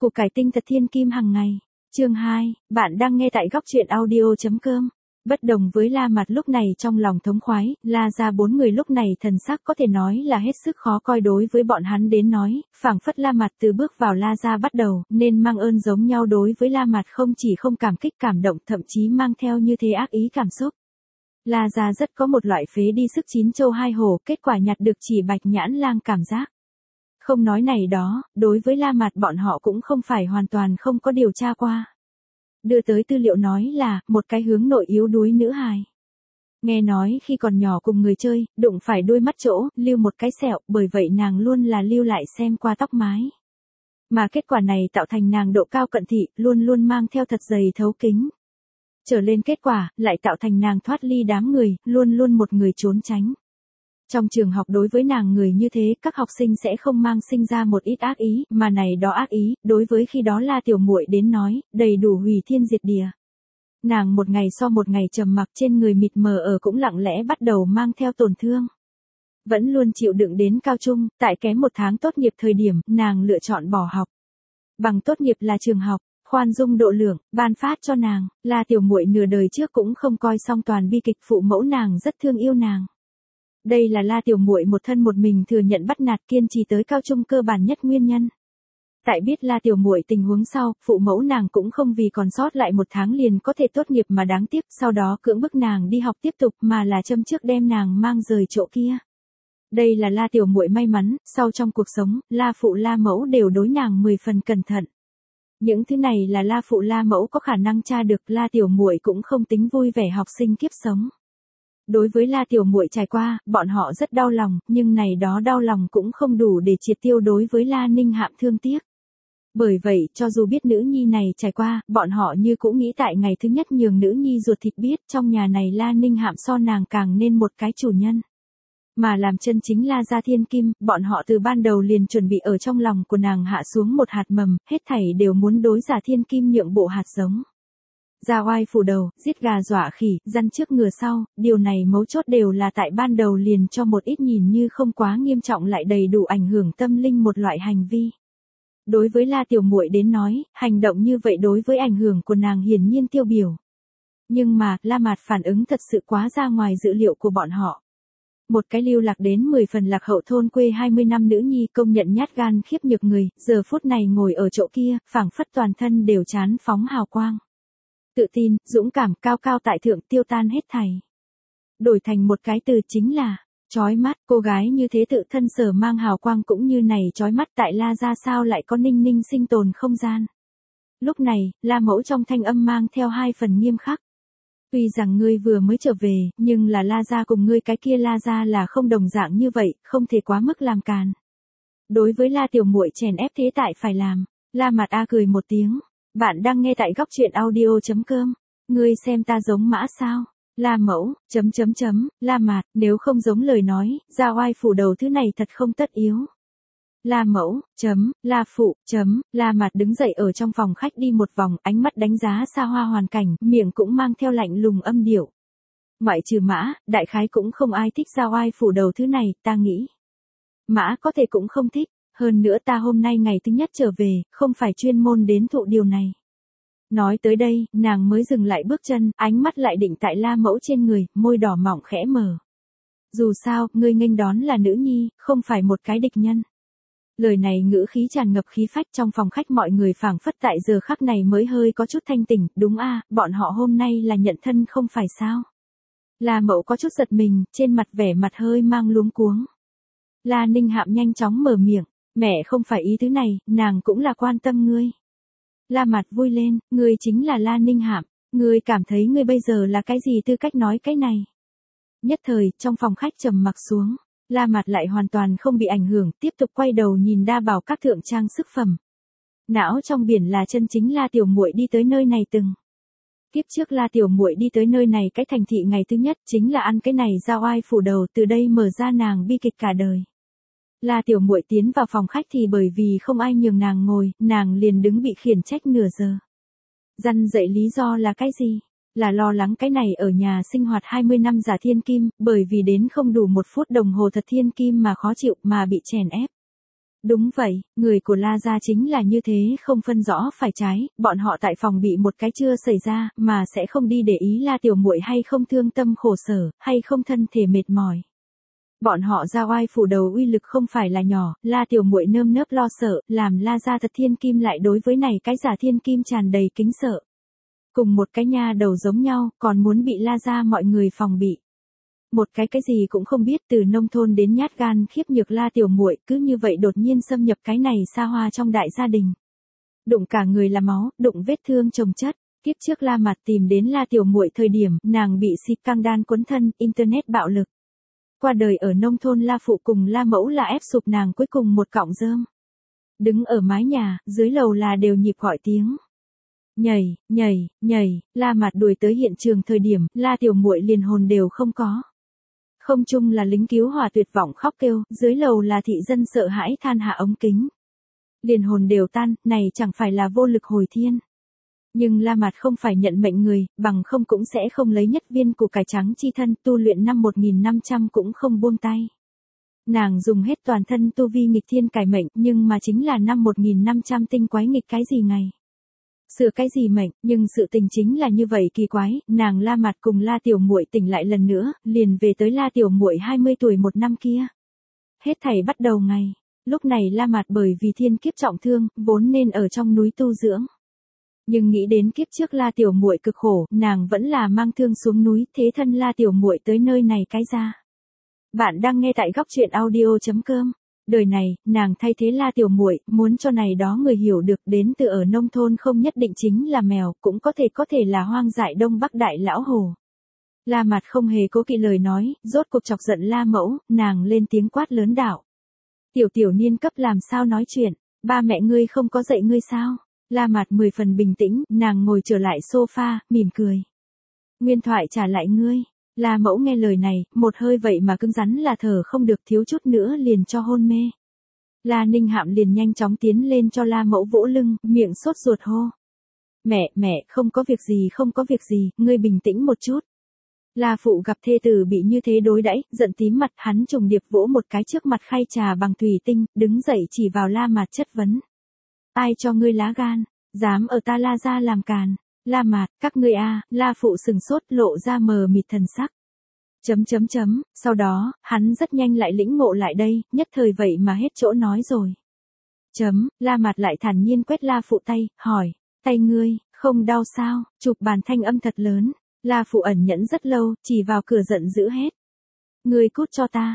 Củ cải tinh thật thiên kim hàng ngày. Chương 2, bạn đang nghe tại góc truyện audio.com. Bất đồng với La Mặt lúc này trong lòng thống khoái, La gia bốn người lúc này thần sắc có thể nói là hết sức khó coi đối với bọn hắn đến nói, phảng phất La Mặt từ bước vào La gia bắt đầu, nên mang ơn giống nhau đối với La Mặt không chỉ không cảm kích cảm động thậm chí mang theo như thế ác ý cảm xúc. La gia rất có một loại phế đi sức chín châu hai hổ, kết quả nhặt được chỉ Bạch Nhãn Lang cảm giác. Không nói này đó, đối với La Mặt bọn họ cũng không phải hoàn toàn không có điều tra qua. Đưa tới tư liệu nói là, một cái hướng nội yếu đuối nữ hài. Nghe nói khi còn nhỏ cùng người chơi, đụng phải đuôi mắt chỗ, lưu một cái sẹo, bởi vậy nàng luôn là lưu lại xem qua tóc mái. Mà kết quả này tạo thành nàng độ cao cận thị, luôn luôn mang theo thật dày thấu kính. Trở lên kết quả, lại tạo thành nàng thoát ly đám người, luôn luôn một người trốn tránh. Trong trường học đối với nàng người như thế, các học sinh sẽ không mang sinh ra một ít ác ý, mà này đó ác ý, đối với khi đó La Tiểu Muội đến nói, đầy đủ hủy thiên diệt địa. Nàng một ngày so một ngày trầm mặc trên người mịt mờ ở cũng lặng lẽ bắt đầu mang theo tổn thương. Vẫn luôn chịu đựng đến cao trung, tại kém một tháng tốt nghiệp thời điểm, nàng lựa chọn bỏ học. Bằng tốt nghiệp là trường học, khoan dung độ lượng, ban phát cho nàng, La Tiểu Muội nửa đời trước cũng không coi xong toàn bi kịch, phụ mẫu nàng rất thương yêu nàng. Đây là La Tiểu Muội một thân một mình thừa nhận bắt nạt kiên trì tới cao trung cơ bản nhất nguyên nhân. Tại biết La Tiểu Muội tình huống sau, phụ mẫu nàng cũng không vì còn sót lại một tháng liền có thể tốt nghiệp mà đáng tiếc, sau đó cưỡng bức nàng đi học tiếp tục mà là châm trước đem nàng mang rời chỗ kia. Đây là La Tiểu Muội may mắn, sau trong cuộc sống, La phụ La mẫu đều đối nàng 10 phần cẩn thận. Những thứ này là La phụ La mẫu có khả năng tra được, La Tiểu Muội cũng không tính vui vẻ học sinh kiếp sống. Đối với La Tiểu Muội trải qua, bọn họ rất đau lòng, nhưng này đó đau lòng cũng không đủ để triệt tiêu đối với La Ninh Hạm thương tiếc. Bởi vậy, cho dù biết nữ nhi này trải qua, bọn họ như cũng nghĩ tại ngày thứ nhất nhường nữ nhi ruột thịt biết trong nhà này La Ninh Hạm so nàng càng nên một cái chủ nhân. Mà làm chân chính La gia thiên kim, bọn họ từ ban đầu liền chuẩn bị ở trong lòng của nàng hạ xuống một hạt mầm, hết thảy đều muốn đối giả thiên kim nhượng bộ hạt giống. Ra oai phủ đầu, giết gà dọa khỉ, răn trước ngừa sau, điều này mấu chốt đều là tại ban đầu liền cho một ít nhìn như không quá nghiêm trọng lại đầy đủ ảnh hưởng tâm linh một loại hành vi. Đối với La Tiểu Muội đến nói, hành động như vậy đối với ảnh hưởng của nàng hiển nhiên tiêu biểu. Nhưng mà, La Mạt phản ứng thật sự quá ra ngoài dự liệu của bọn họ. Một cái lưu lạc đến 10 phần lạc hậu thôn quê 20 năm nữ nhi công nhận nhát gan khiếp nhược người, giờ phút này ngồi ở chỗ kia, phảng phất toàn thân đều chán phóng hào quang. Tự tin, dũng cảm, cao cao tại thượng tiêu tan hết thảy. Đổi thành một cái từ chính là, chói mắt, cô gái như thế tự thân sở mang hào quang cũng như này chói mắt tại La gia sao lại có ninh ninh sinh tồn không gian. Lúc này, La mẫu trong thanh âm mang theo 2 phần nghiêm khắc. Tuy rằng ngươi vừa mới trở về, nhưng là La gia cùng ngươi cái kia La gia là không đồng dạng như vậy, không thể quá mức làm càn. Đối với La Tiểu Muội chèn ép thế tại phải làm, La Mặt A cười một tiếng. Bạn đang nghe tại góc truyện audio.com. Ngươi xem ta giống mã sao? La mẫu, La Mạt, nếu không giống lời nói, ra oai phủ đầu thứ này thật không tất yếu. La mẫu, La phụ, La Mạt đứng dậy ở trong phòng khách đi một vòng, ánh mắt đánh giá xa hoa hoàn cảnh, miệng cũng mang theo lạnh lùng âm điệu. Ngoại trừ mã, đại khái cũng không ai thích ra oai phủ đầu thứ này, ta nghĩ. Mã có thể cũng không thích. Hơn nữa ta hôm nay ngày thứ nhất trở về, không phải chuyên môn đến thụ điều này. Nói tới đây, nàng mới dừng lại bước chân, ánh mắt lại định tại La mẫu trên người, môi đỏ mỏng khẽ mở. Dù sao, ngươi nghênh đón là nữ nhi, không phải một cái địch nhân. Lời này ngữ khí tràn ngập khí phách trong phòng khách mọi người phảng phất tại giờ khắc này mới hơi có chút thanh tỉnh, đúng bọn họ hôm nay là nhận thân không phải sao. La mẫu có chút giật mình, trên mặt vẻ mặt hơi mang luống cuống. La Ninh Hạm nhanh chóng mở miệng. Mẹ không phải ý thứ này, nàng cũng là quan tâm ngươi. La Mặt vui lên, ngươi chính là La Ninh Hạm, ngươi cảm thấy ngươi bây giờ là cái gì tư cách nói cái này. Nhất thời, trong phòng khách trầm mặc xuống, La Mặt lại hoàn toàn không bị ảnh hưởng, tiếp tục quay đầu nhìn đa bảo các thượng trang sức phẩm. Não trong biển là chân chính La Tiểu Muội đi tới nơi này từng. Kiếp trước La Tiểu Muội đi tới nơi này cái thành thị ngày thứ nhất chính là ăn cái này ra oai phủ đầu, từ đây mở ra nàng bi kịch cả đời. La Tiểu Muội tiến vào phòng khách thì bởi vì không ai nhường nàng ngồi, nàng liền đứng bị khiển trách nửa giờ. Răn dạy lý do là cái gì? Là lo lắng cái này ở nhà sinh hoạt 20 năm giả thiên kim, bởi vì đến không đủ 1 phút đồng hồ thật thiên kim mà khó chịu mà bị chèn ép. Đúng vậy, người của La gia chính là như thế, không phân rõ phải trái, bọn họ tại phòng bị một cái chưa xảy ra, mà sẽ không đi để ý La tiểu muội hay không thương tâm khổ sở, hay không thân thể mệt mỏi. Bọn họ ra oai phủ đầu uy lực không phải là nhỏ, La tiểu muội nơm nớp lo sợ, làm La gia thật thiên kim lại đối với này cái giả thiên kim tràn đầy kính sợ. Cùng một cái nha đầu giống nhau, còn muốn bị La gia mọi người phòng bị. Một cái gì cũng không biết, từ nông thôn đến nhát gan khiếp nhược La tiểu muội cứ như vậy đột nhiên xâm nhập cái này xa hoa trong đại gia đình. Đụng cả người là máu, đụng vết thương chồng chất. Kiếp trước La Mặt tìm đến La tiểu muội thời điểm, nàng bị scandal cuốn thân, internet bạo lực. Qua đời ở nông thôn La phụ cùng La mẫu là ép sụp nàng cuối cùng một cọng rơm. Đứng ở mái nhà, dưới lầu là đều nhịp gọi tiếng. Nhảy, nhảy, nhảy, La Mặt đuổi tới hiện trường thời điểm, La tiểu muội liền hồn đều không có. Không chung là lính cứu hỏa tuyệt vọng khóc kêu, dưới lầu là thị dân sợ hãi than hạ ống kính. Liền hồn đều tan, này chẳng phải là vô lực hồi thiên. Nhưng La Mặt không phải nhận mệnh người, bằng không cũng sẽ không lấy nhất viên củ cải trắng chi thân, tu luyện năm 1500 cũng không buông tay. Nàng dùng hết toàn thân tu vi nghịch thiên cải mệnh, nhưng mà chính là năm 1500 tinh quái nghịch cái gì ngày. Sửa cái gì mệnh, nhưng sự tình chính là như vậy kỳ quái, nàng La Mặt cùng La tiểu muội tỉnh lại lần nữa, liền về tới La tiểu muội 20 tuổi một năm kia. Hết thảy bắt đầu ngày, lúc này La Mặt bởi vì thiên kiếp trọng thương, vốn nên ở trong núi tu dưỡng. Nhưng nghĩ đến kiếp trước La tiểu muội cực khổ, nàng vẫn là mang thương xuống núi, thế thân La tiểu muội tới nơi này cái ra. Bạn đang nghe tại góc truyện audio.com. Đời này, nàng thay thế La tiểu muội, muốn cho này đó người hiểu được đến từ ở nông thôn không nhất định chính là mèo, cũng có thể là hoang dại Đông Bắc đại lão hồ. La Mặt không hề cố kỵ lời nói, rốt cuộc chọc giận La mẫu, nàng lên tiếng quát lớn đạo. Tiểu niên cấp làm sao nói chuyện, ba mẹ ngươi không có dạy ngươi sao? La Mặt 10 phần bình tĩnh, nàng ngồi trở lại sofa, mỉm cười. Nguyên thoại trả lại ngươi. La mẫu nghe lời này, một hơi vậy mà cứng rắn là thở không được, thiếu chút nữa liền cho hôn mê. La Ninh Hạm liền nhanh chóng tiến lên cho La mẫu vỗ lưng, miệng sốt ruột hô. Mẹ, không có việc gì, ngươi bình tĩnh một chút. La phụ gặp thê tử bị như thế đối đãi, giận tím mặt, hắn trùng điệp vỗ một cái trước mặt khay trà bằng thủy tinh, đứng dậy chỉ vào La Mặt chất vấn. Ai cho ngươi lá gan, dám ở ta La gia làm càn. La Mặt, các ngươi a, La phụ sừng sốt lộ ra mờ mịt thần sắc. Sau đó, hắn rất nhanh lại lĩnh ngộ lại đây, nhất thời vậy mà hết chỗ nói rồi. La Mặt lại thản nhiên quét La phụ tay, hỏi, tay ngươi, không đau sao, chụp bàn thanh âm thật lớn. La phụ ẩn nhẫn rất lâu, chỉ vào cửa giận dữ hết. Ngươi cút cho ta,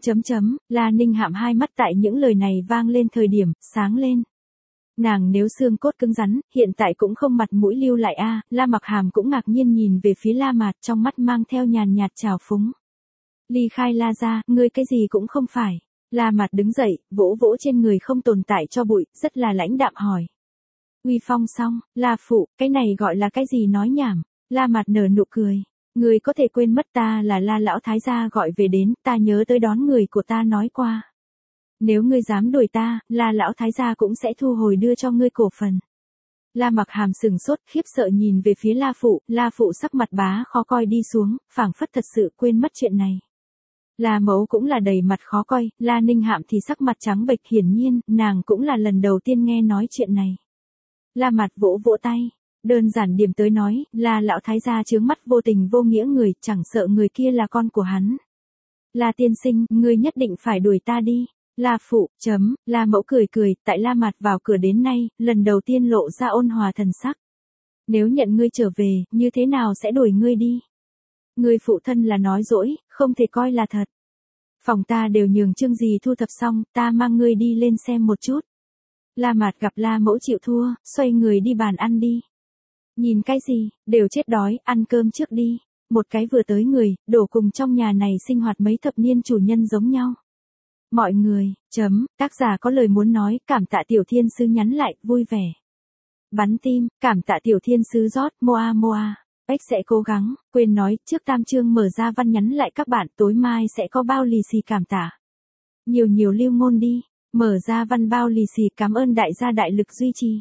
La Ninh Hạm hai mắt tại những lời này vang lên thời điểm, sáng lên. Nàng nếu xương cốt cứng rắn, hiện tại cũng không mặt mũi lưu lại a. La Mặc Hàm cũng ngạc nhiên nhìn về phía La Mặt, trong mắt mang theo nhàn nhạt trào phúng. Ly khai La gia, ngươi cái gì cũng không phải. La Mặt đứng dậy, vỗ vỗ trên người không tồn tại cho bụi, rất là lãnh đạm hỏi. Uy phong xong, La phụ, cái này gọi là cái gì nói nhảm. La Mặt nở nụ cười. Ngươi có thể quên mất ta là La lão thái gia gọi về đến, ta nhớ tới đón người của ta nói qua. Nếu ngươi dám đuổi ta, La lão thái gia cũng sẽ thu hồi đưa cho ngươi cổ phần. La Mặc Hàm sừng sốt, khiếp sợ nhìn về phía La phụ sắc mặt bá khó coi đi xuống, phảng phất thật sự quên mất chuyện này. La mẫu cũng là đầy mặt khó coi, La Ninh Hạm thì sắc mặt trắng bệch, hiển nhiên, nàng cũng là lần đầu tiên nghe nói chuyện này. La Mặt vỗ vỗ tay, đơn giản điểm tới nói, La lão thái gia chướng mắt vô tình vô nghĩa người, chẳng sợ người kia là con của hắn. La tiên sinh, ngươi nhất định phải đuổi ta đi. La phụ, La mẫu cười, tại La Mặt vào cửa đến nay, lần đầu tiên lộ ra ôn hòa thần sắc. Nếu nhận ngươi trở về, như thế nào sẽ đuổi ngươi đi? Ngươi phụ thân là nói dỗi, không thể coi là thật. Phòng ta đều nhường Trương Dì thu thập xong, ta mang ngươi đi lên xem một chút. La Mặt gặp La mẫu chịu thua, xoay người đi bàn ăn đi. Nhìn cái gì, đều chết đói, ăn cơm trước đi. Một cái vừa tới người, đổ cùng trong nhà này sinh hoạt mấy thập niên chủ nhân giống nhau. Mọi người, tác giả có lời muốn nói, cảm tạ tiểu thiên sứ nhắn lại, vui vẻ. Bắn tim, cảm tạ tiểu thiên sứ rót, moa. Bách sẽ cố gắng, quên nói, trước tam chương mở ra văn nhắn lại các bạn, tối mai sẽ có bao lì xì cảm tạ. Nhiều lưu ngôn đi, mở ra văn bao lì xì, cảm ơn đại gia đại lực duy trì.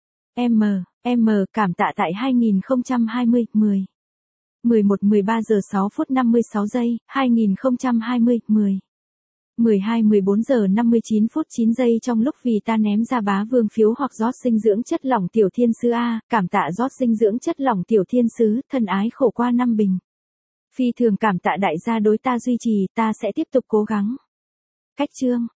Cảm tạ tại 2020, 11:13 giờ 6 phút 56 giây, 2020, 10. 12-14 giờ 59 phút 9 giây trong lúc vì ta ném ra bá vương phiếu hoặc rót dinh dưỡng chất lỏng tiểu thiên sứ A, cảm tạ rót dinh dưỡng chất lỏng tiểu thiên sứ, thân ái khổ qua năm bình. Phi thường cảm tạ đại gia đối ta duy trì, ta sẽ tiếp tục cố gắng. Cách chương